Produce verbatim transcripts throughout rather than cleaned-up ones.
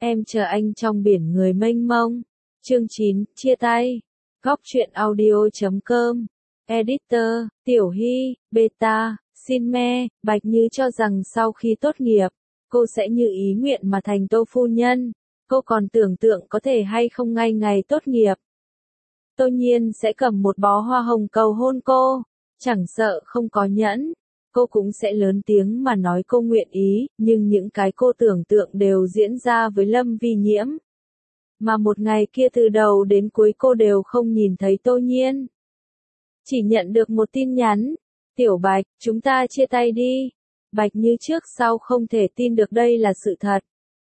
Em chờ anh trong biển người mênh mông. Chương chín, chia tay. Góc truyện audio chấm com. Editor, Tiểu Hy, Beta, Xin Me. Bạch Như cho rằng sau khi tốt nghiệp, cô sẽ như ý nguyện mà thành Tô phu nhân. Cô còn tưởng tượng có thể hay không ngay ngày tốt nghiệp, Tô Nhiên sẽ cầm một bó hoa hồng cầu hôn cô. Chẳng sợ không có nhẫn, cô cũng sẽ lớn tiếng mà nói cô nguyện ý, nhưng những cái cô tưởng tượng đều diễn ra với Lâm Vi Nhiễm. Mà một ngày kia từ đầu đến cuối cô đều không nhìn thấy Tô Nhiên. Chỉ nhận được một tin nhắn, Tiểu Bạch, chúng ta chia tay đi. Bạch Như trước sau không thể tin được đây là sự thật.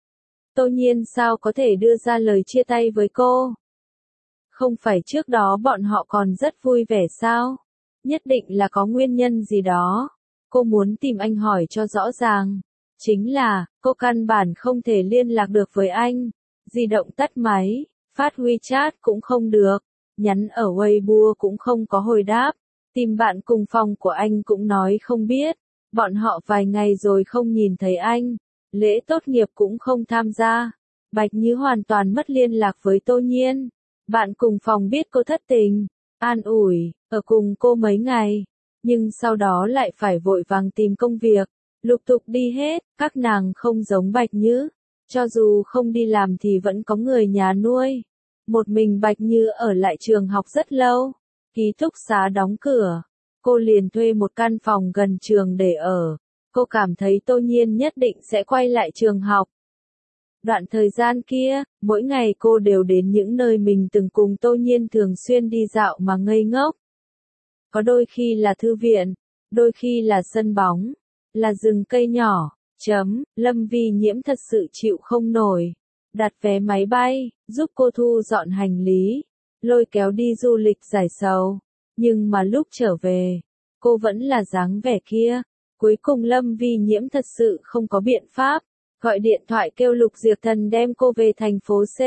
Tô Nhiên sao có thể đưa ra lời chia tay với cô? Không phải trước đó bọn họ còn rất vui vẻ sao? Nhất định là có nguyên nhân gì đó. Cô muốn tìm anh hỏi cho rõ ràng. Chính là, cô căn bản không thể liên lạc được với anh. Di động tắt máy, phát WeChat cũng không được. Nhắn ở Weibo cũng không có hồi đáp. Tìm bạn cùng phòng của anh cũng nói không biết. Bọn họ vài ngày rồi không nhìn thấy anh. Lễ tốt nghiệp cũng không tham gia. Bạch Như hoàn toàn mất liên lạc với Tô Nhiên. Bạn cùng phòng biết cô thất tình, an ủi, ở cùng cô mấy ngày, nhưng sau đó lại phải vội vàng tìm công việc, lục tục đi hết. Các nàng không giống Bạch Như, cho dù không đi làm thì vẫn có người nhà nuôi. Một mình Bạch Như ở lại trường học rất lâu, ký túc xá đóng cửa, cô liền thuê một căn phòng gần trường để ở. Cô cảm thấy Tô Nhiên nhất định sẽ quay lại trường học. Đoạn thời gian kia, mỗi ngày cô đều đến những nơi mình từng cùng Tô Nhiên thường xuyên đi dạo mà ngây ngốc. Có đôi khi là thư viện, đôi khi là sân bóng, là rừng cây nhỏ. Chấm, Lâm Vi Nhiễm thật sự chịu không nổi. Đặt vé máy bay, giúp cô thu dọn hành lý, lôi kéo đi du lịch giải sầu. Nhưng mà lúc trở về, cô vẫn là dáng vẻ kia. Cuối cùng Lâm Vi Nhiễm thật sự không có biện pháp. Gọi điện thoại kêu Lục Diệp Thần đem cô về thành phố C.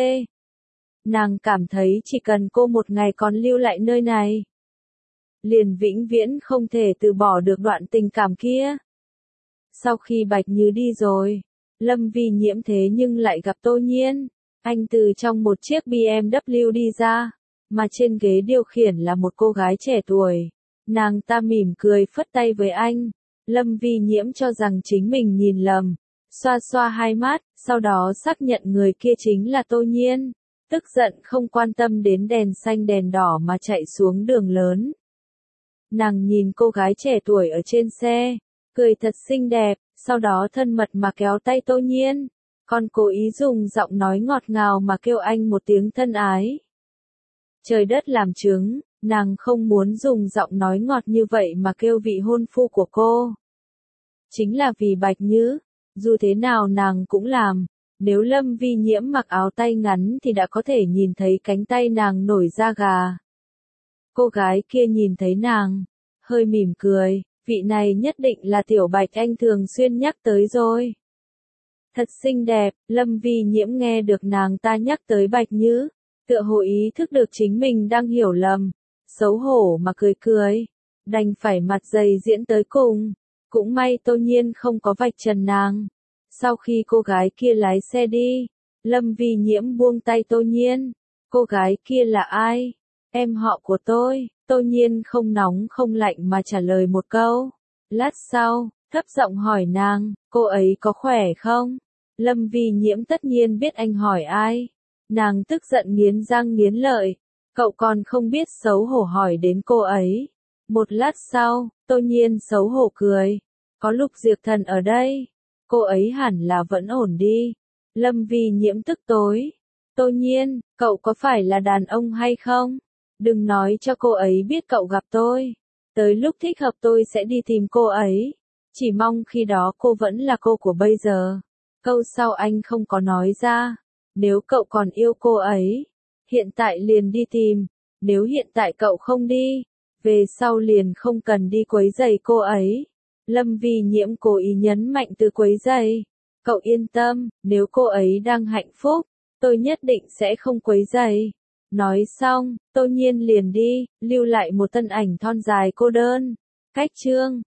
Nàng cảm thấy chỉ cần cô một ngày còn lưu lại nơi này, liền vĩnh viễn không thể từ bỏ được đoạn tình cảm kia. Sau khi Bạch Như đi rồi, Lâm Vi Nhiễm thế nhưng lại gặp Tô Nhiên. Anh từ trong một chiếc B M W đi ra, mà trên ghế điều khiển là một cô gái trẻ tuổi. Nàng ta mỉm cười phất tay với anh. Lâm Vi Nhiễm cho rằng chính mình nhìn lầm. Xoa xoa hai mắt, sau đó xác nhận người kia chính là Tô Nhiên. Tức giận không quan tâm đến đèn xanh đèn đỏ mà chạy xuống đường lớn. Nàng nhìn cô gái trẻ tuổi ở trên xe, cười thật xinh đẹp, sau đó thân mật mà kéo tay Tô Nhiên. Còn cố ý dùng giọng nói ngọt ngào mà kêu anh một tiếng thân ái. Trời đất làm chứng, nàng không muốn dùng giọng nói ngọt như vậy mà kêu vị hôn phu của cô. Chính là vì Bạch Như. Dù thế nào nàng cũng làm, nếu Lâm Vi Nhiễm mặc áo tay ngắn thì đã có thể nhìn thấy cánh tay nàng nổi da gà. Cô gái kia nhìn thấy nàng, hơi mỉm cười, vị này nhất định là Tiểu Bạch anh thường xuyên nhắc tới rồi. Thật xinh đẹp, Lâm Vi Nhiễm nghe được nàng ta nhắc tới Bạch Như, tựa hồ ý thức được chính mình đang hiểu lầm, xấu hổ mà cười cười, đành phải mặt dày diễn tới cùng. Cũng may Tô Nhiên không có vạch trần nàng. Sau khi cô gái kia lái xe đi, Lâm Vi Nhiễm buông tay Tô Nhiên. Cô gái kia là ai? Em họ của tôi. Tô Nhiên không nóng không lạnh mà trả lời một câu. Lát sau, thấp giọng hỏi nàng, cô ấy có khỏe không? Lâm Vi Nhiễm tất nhiên biết anh hỏi ai. Nàng tức giận nghiến răng nghiến lợi. Cậu còn không biết xấu hổ hỏi đến cô ấy. Một lát sau, Tô Nhiên xấu hổ cười. Có Lục Diệp Thần ở đây, cô ấy hẳn là vẫn ổn đi. Lâm Vi Nhiễm tức tối. Tô Nhiên, cậu có phải là đàn ông hay không? Đừng nói cho cô ấy biết cậu gặp tôi. Tới lúc thích hợp tôi sẽ đi tìm cô ấy. Chỉ mong khi đó cô vẫn là cô của bây giờ. Câu sau anh không có nói ra. Nếu cậu còn yêu cô ấy, hiện tại liền đi tìm. Nếu hiện tại cậu không đi, về sau liền không cần đi quấy rầy cô ấy. Lâm Vi Nhiễm cố ý nhấn mạnh từ quấy rầy. Cậu yên tâm, nếu cô ấy đang hạnh phúc, tôi nhất định sẽ không quấy rầy. Nói xong, Tô Nhiên liền đi, lưu lại một thân ảnh thon dài cô đơn. Cách chương